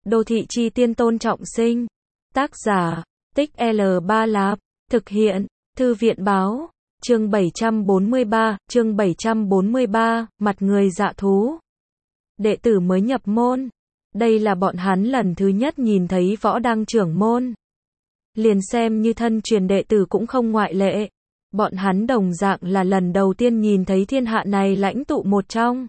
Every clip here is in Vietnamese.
Đô thị chi tiên tôn trọng sinh. Tác giả, Tích L3 Lạp. Thực hiện, Thư viện báo. Chương 743, mặt người dạ thú. Đệ tử mới nhập môn. Đây là bọn hắn lần thứ nhất nhìn thấy Võ Đăng trưởng môn. Liền xem như thân truyền đệ tử cũng không ngoại lệ. Bọn hắn đồng dạng là lần đầu tiên nhìn thấy thiên hạ này lãnh tụ một trong.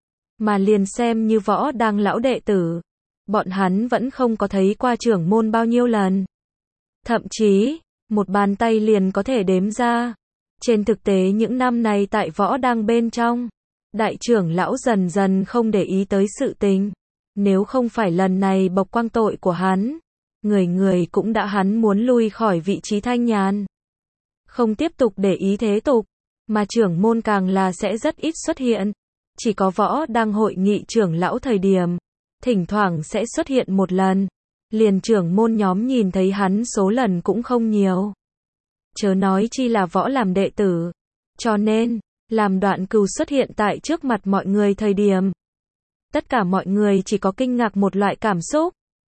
Mà liền xem như Võ Đăng lão đệ tử. Bọn hắn vẫn không có thấy qua trưởng môn bao nhiêu lần. Thậm chí, một bàn tay liền có thể đếm ra. Trên thực tế những năm này tại Võ Đăng bên trong, đại trưởng lão dần dần không để ý tới sự tình. Nếu không phải lần này bộc quang tội của hắn, người người cũng đã hắn muốn lui khỏi vị trí thanh nhàn. Không tiếp tục để ý thế tục, mà trưởng môn càng là sẽ rất ít xuất hiện. Chỉ có Võ Đăng hội nghị trưởng lão thời điểm, thỉnh thoảng sẽ xuất hiện một lần. Liền trưởng môn nhóm nhìn thấy hắn số lần cũng không nhiều. Chớ nói chi là Võ làm đệ tử. Cho nên, làm Đoạn Cừu xuất hiện tại trước mặt mọi người thời điểm, tất cả mọi người chỉ có kinh ngạc một loại cảm xúc.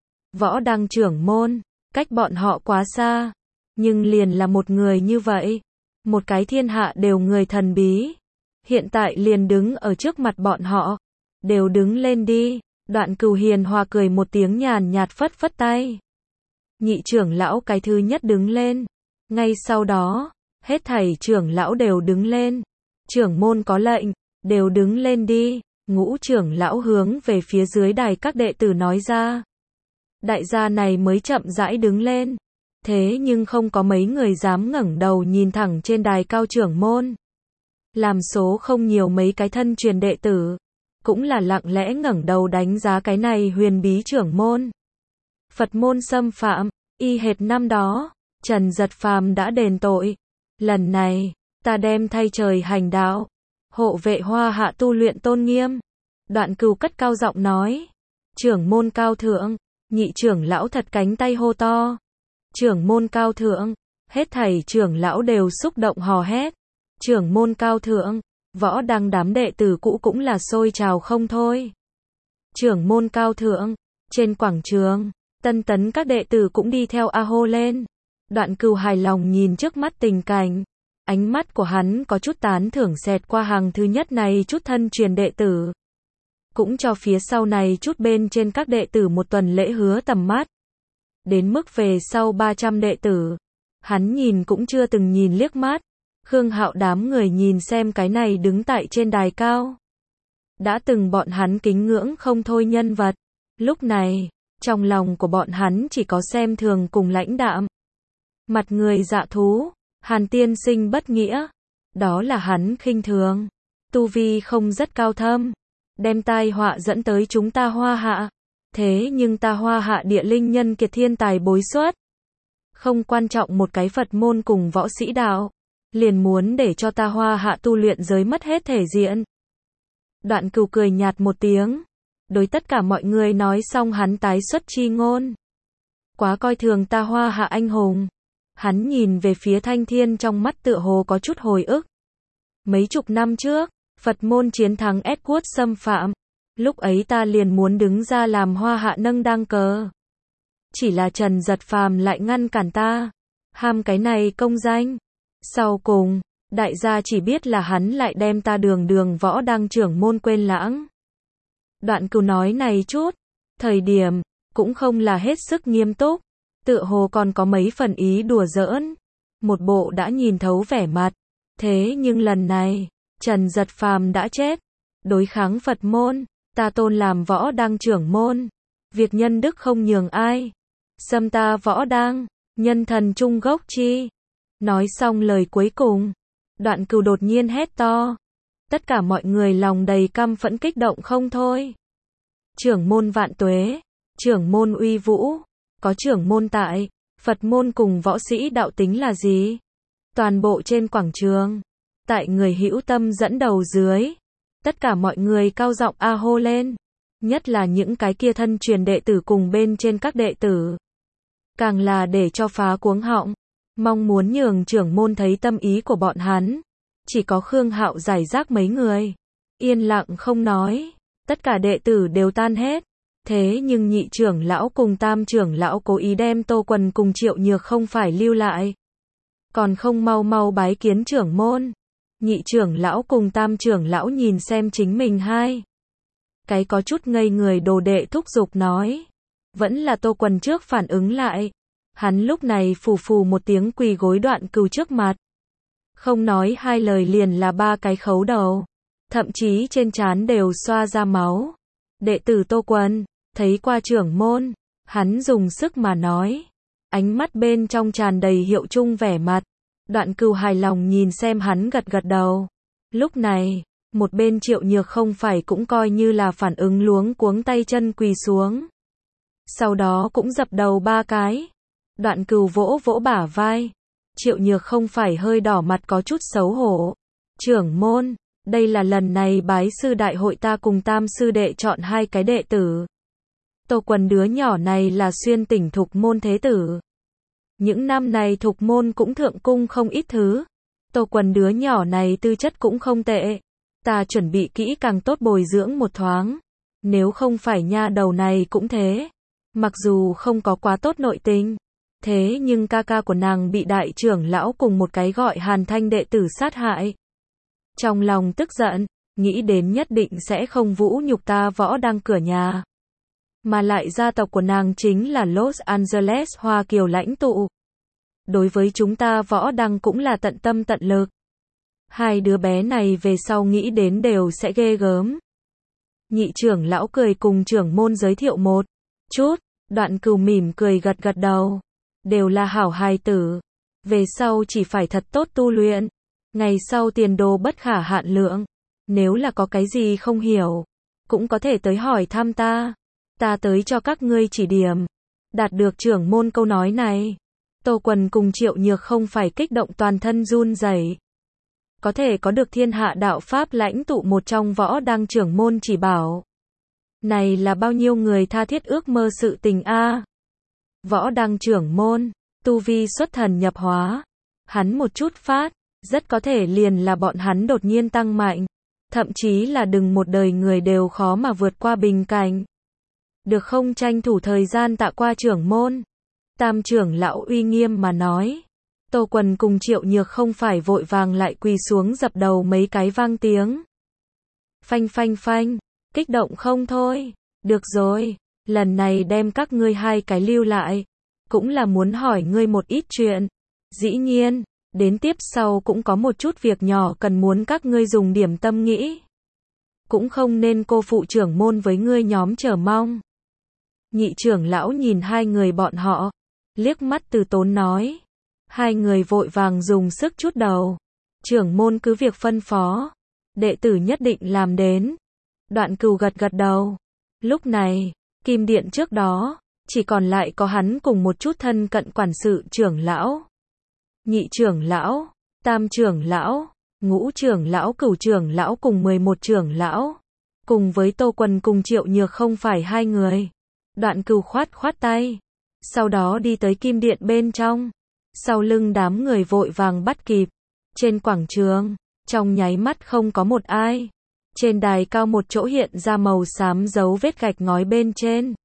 Võ Đăng trưởng môn, cách bọn họ quá xa. Nhưng liền là một người như vậy. Một cái thiên hạ đều người thần bí. Hiện tại liền đứng ở trước mặt bọn họ. Đều đứng lên đi. Đoạn Cừu hiền hòa cười một tiếng nhàn nhạt phất phất tay. Nhị trưởng lão cái thứ nhất đứng lên. Ngay sau đó, hết thảy trưởng lão đều đứng lên. Trưởng môn có lệnh, đều đứng lên đi. Ngũ trưởng lão hướng về phía dưới đài các đệ tử nói ra. Đại gia này mới chậm rãi đứng lên. Thế nhưng không có mấy người dám ngẩng đầu nhìn thẳng trên đài cao trưởng môn. Làm số không nhiều mấy cái thân truyền đệ tử, cũng là lặng lẽ ngẩng đầu đánh giá cái này huyền bí trưởng môn. Phật môn xâm phạm, y hệt năm đó, Trần Giật Phàm đã đền tội. Lần này, ta đem thay trời hành đạo, hộ vệ Hoa Hạ tu luyện tôn nghiêm. Đoạn Cừu cất cao giọng nói. Trưởng môn cao thượng, nhị trưởng lão thật cánh tay hô to. Trưởng môn cao thượng, hết thảy trưởng lão đều xúc động hò hét. Trưởng môn cao thượng, Võ Đăng đám đệ tử cũ cũng là sôi trào không thôi. Trưởng môn cao thượng, trên quảng trường, tân tấn các đệ tử cũng đi theo a hô lên. Đoạn Cừu hài lòng nhìn trước mắt tình cảnh. Ánh mắt của hắn có chút tán thưởng xẹt qua hàng thứ nhất này chút thân truyền đệ tử. Cũng cho phía sau này chút bên trên các đệ tử một tuần lễ hứa tầm mắt. Đến mức về sau 300 đệ tử, hắn nhìn cũng chưa từng nhìn liếc mắt. Khương Hạo đám người nhìn xem cái này đứng tại trên đài cao. Đã từng bọn hắn kính ngưỡng không thôi nhân vật. Lúc này, trong lòng của bọn hắn chỉ có xem thường cùng lãnh đạm. Mặt người dạ thú, Hàn tiên sinh bất nghĩa. Đó là hắn khinh thường. Tu vi không rất cao thâm. Đem tai họa dẫn tới chúng ta Hoa Hạ. Thế nhưng ta Hoa Hạ địa linh nhân kiệt thiên tài bối xuất. Không quan trọng một cái Phật môn cùng võ sĩ đạo. Liền muốn để cho ta Hoa Hạ tu luyện giới mất hết thể diện. Đoạn Cừu cười nhạt một tiếng. Đối tất cả mọi người nói xong hắn tái xuất chi ngôn. Quá coi thường ta Hoa Hạ anh hùng. Hắn nhìn về phía Thanh Thiên trong mắt tựa hồ có chút hồi ức. Mấy chục năm trước, Phật môn chiến thắng Edward xâm phạm. Lúc ấy ta liền muốn đứng ra làm Hoa Hạ nâng đăng cờ. Chỉ là Trần Giật Phàm lại ngăn cản ta. Ham cái này công danh. Sau cùng, đại gia chỉ biết là hắn lại đem ta đường Võ Đăng trưởng môn quên lãng. Đoạn Cừu nói này chút, thời điểm, cũng không là hết sức nghiêm túc. Tựa hồ còn có mấy phần ý đùa giỡn. Một bộ đã nhìn thấu vẻ mặt. Thế nhưng lần này, Trần Giật Phàm đã chết. Đối kháng Phật môn, ta tôn làm Võ Đăng trưởng môn. Việc nhân đức không nhường ai. Xâm ta Võ Đăng, nhân thần trung gốc chi. Nói xong lời cuối cùng, Đoạn Cừu đột nhiên hét to. Tất cả mọi người lòng đầy căm phẫn kích động không thôi. Trưởng môn vạn tuế, trưởng môn uy vũ, có trưởng môn tại, Phật môn cùng võ sĩ đạo tính là gì? Toàn bộ trên quảng trường, tại người hữu tâm dẫn đầu dưới, tất cả mọi người cao giọng a hô lên. Nhất là những cái kia thân truyền đệ tử cùng bên trên các đệ tử. Càng là để cho phá cuống họng. Mong muốn nhường trưởng môn thấy tâm ý của bọn hắn. Chỉ có Khương Hạo giải rác mấy người. Yên lặng không nói. Tất cả đệ tử đều tan hết. Thế nhưng nhị trưởng lão cùng tam trưởng lão cố ý đem Tô Quần cùng Triệu Nhược không phải lưu lại. Còn không mau mau bái kiến trưởng môn. Nhị trưởng lão cùng tam trưởng lão nhìn xem chính mình hai cái có chút ngây người đồ đệ thúc giục nói. Vẫn là Tô Quần trước phản ứng lại. Hắn lúc này phù phù một tiếng quỳ gối Đoạn Cừu trước mặt. Không nói hai lời liền là ba cái khấu đầu. Thậm chí trên trán đều xoa ra máu. Đệ tử Tô Quần, thấy qua trưởng môn. Hắn dùng sức mà nói. Ánh mắt bên trong tràn đầy hiệu chung vẻ mặt. Đoạn Cừu hài lòng nhìn xem hắn gật gật đầu. Lúc này, một bên Triệu Nhược không phải cũng coi như là phản ứng luống cuống tay chân quỳ xuống. Sau đó cũng dập đầu ba cái. Đoạn Cừu vỗ vỗ bả vai. Triệu Nhược không phải hơi đỏ mặt có chút xấu hổ. Trưởng môn, đây là lần này bái sư đại hội ta cùng tam sư đệ chọn hai cái đệ tử. Tô Quần đứa nhỏ này là xuyên tỉnh thục môn thế tử. Những năm này thục môn cũng thượng cung không ít thứ. Tô Quần đứa nhỏ này tư chất cũng không tệ. Ta chuẩn bị kỹ càng tốt bồi dưỡng một thoáng. Nếu không phải nha đầu này cũng thế. Mặc dù không có quá tốt nội tình. Thế nhưng ca ca của nàng bị đại trưởng lão cùng một cái gọi Hàn Thanh đệ tử sát hại. Trong lòng tức giận, nghĩ đến nhất định sẽ không vũ nhục ta Võ Đăng cửa nhà. Mà lại gia tộc của nàng chính là Los Angeles Hoa Kiều lãnh tụ. Đối với chúng ta Võ Đăng cũng là tận tâm tận lực. Hai đứa bé này về sau nghĩ đến đều sẽ ghê gớm. Nhị trưởng lão cười cùng trưởng môn giới thiệu một chút. Đoạn Cừu mỉm cười gật gật đầu. Đều là hảo hài tử. Về sau chỉ phải thật tốt tu luyện. Ngày sau tiền đồ bất khả hạn lượng. Nếu là có cái gì không hiểu, cũng có thể tới hỏi thăm ta. Ta tới cho các ngươi chỉ điểm. Đạt được trưởng môn câu nói này. Tô Quần cùng Triệu Nhược không phải kích động toàn thân run rẩy. Có thể có được thiên hạ đạo Pháp lãnh tụ một trong Võ Đăng trưởng môn chỉ bảo. Này là bao nhiêu người tha thiết ước mơ sự tình a. Võ Đăng trưởng môn, tu vi xuất thần nhập hóa. Hắn một chút phát, rất có thể liền là bọn hắn đột nhiên tăng mạnh. Thậm chí là đừng một đời người đều khó mà vượt qua bình cảnh. Được không tranh thủ thời gian tạ qua trưởng môn. Tam trưởng lão uy nghiêm mà nói. Tô Quần cùng Triệu Nhược không phải vội vàng lại quỳ xuống dập đầu mấy cái vang tiếng. Phanh phanh phanh, kích động không thôi. Được rồi, lần này đem các ngươi hai cái lưu lại. Cũng là muốn hỏi ngươi một ít chuyện. Dĩ nhiên, đến tiếp sau cũng có một chút việc nhỏ cần muốn các ngươi dùng điểm tâm nghĩ. Cũng không nên cô phụ trưởng môn với ngươi nhóm chờ mong. Nhị trưởng lão nhìn hai người bọn họ, liếc mắt từ tốn nói. Hai người vội vàng dùng sức chút đầu. Trưởng môn cứ việc phân phó. Đệ tử nhất định làm đến. Đoạn Cừu gật gật đầu. Lúc này, kim điện trước đó, chỉ còn lại có hắn cùng một chút thân cận quản sự trưởng lão. Nhị trưởng lão, tam trưởng lão, ngũ trưởng lão, cửu trưởng lão cùng 11 trưởng lão. Cùng với Tô Quần cùng Triệu Nhược không phải hai người. Đoạn Cừu khoát khoát tay. Sau đó đi tới kim điện bên trong. Sau lưng đám người vội vàng bắt kịp. Trên quảng trường, trong nháy mắt không có một ai. Trên đài cao một chỗ hiện ra màu xám dấu vết gạch ngói bên trên.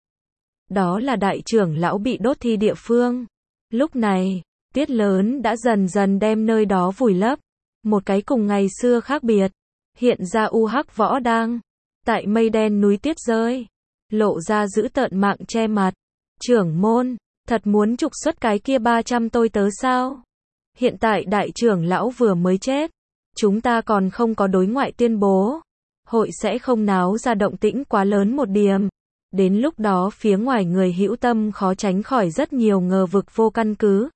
Đó là đại trưởng lão bị đốt thi địa phương. Lúc này, tuyết lớn đã dần dần đem nơi đó vùi lấp. Một cái cùng ngày xưa khác biệt. Hiện ra u hắc Võ Đăng. Tại mây đen núi tuyết rơi. Lộ ra giữ tợn mạng che mặt. Trưởng môn, thật muốn trục xuất cái kia 300 tôi tớ sao? Hiện tại đại trưởng lão vừa mới chết. Chúng ta còn không có đối ngoại tuyên bố. Hội sẽ không náo ra động tĩnh quá lớn một điểm. Đến lúc đó phía ngoài người hữu tâm khó tránh khỏi rất nhiều ngờ vực vô căn cứ.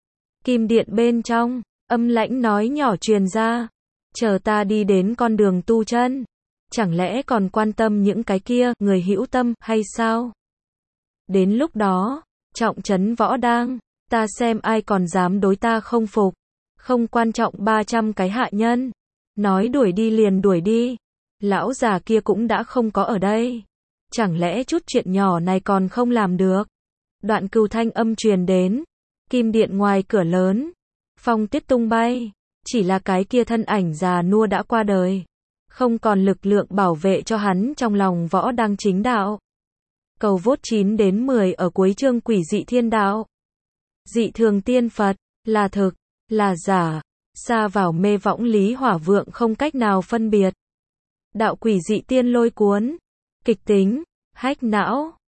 Kim điện bên trong, âm lãnh nói nhỏ truyền ra. Chờ ta đi đến con đường tu chân. Chẳng lẽ còn quan tâm những cái kia, người hữu tâm, hay sao? Đến lúc đó, trọng trấn Võ Đăng, ta xem ai còn dám đối ta không phục. Không quan trọng 300 cái hạ nhân. Nói đuổi đi liền đuổi đi. Lão già kia cũng đã không có ở đây. Chẳng lẽ chút chuyện nhỏ này còn không làm được? Đoạn Cừu thanh âm truyền đến. Kim điện ngoài cửa lớn. Phong tuyết tung bay. Chỉ là cái kia thân ảnh già nua đã qua đời. Không còn lực lượng bảo vệ cho hắn trong lòng Võ Đăng chính đạo. Cầu vote 9 đến 10 ở cuối chương quỷ dị thiên đạo. Dị thường tiên Phật, là thực, là giả, sa vào mê võng lý hỏa vượng không cách nào phân biệt. Đạo quỷ dị tiên lôi cuốn, kịch tính, hách não.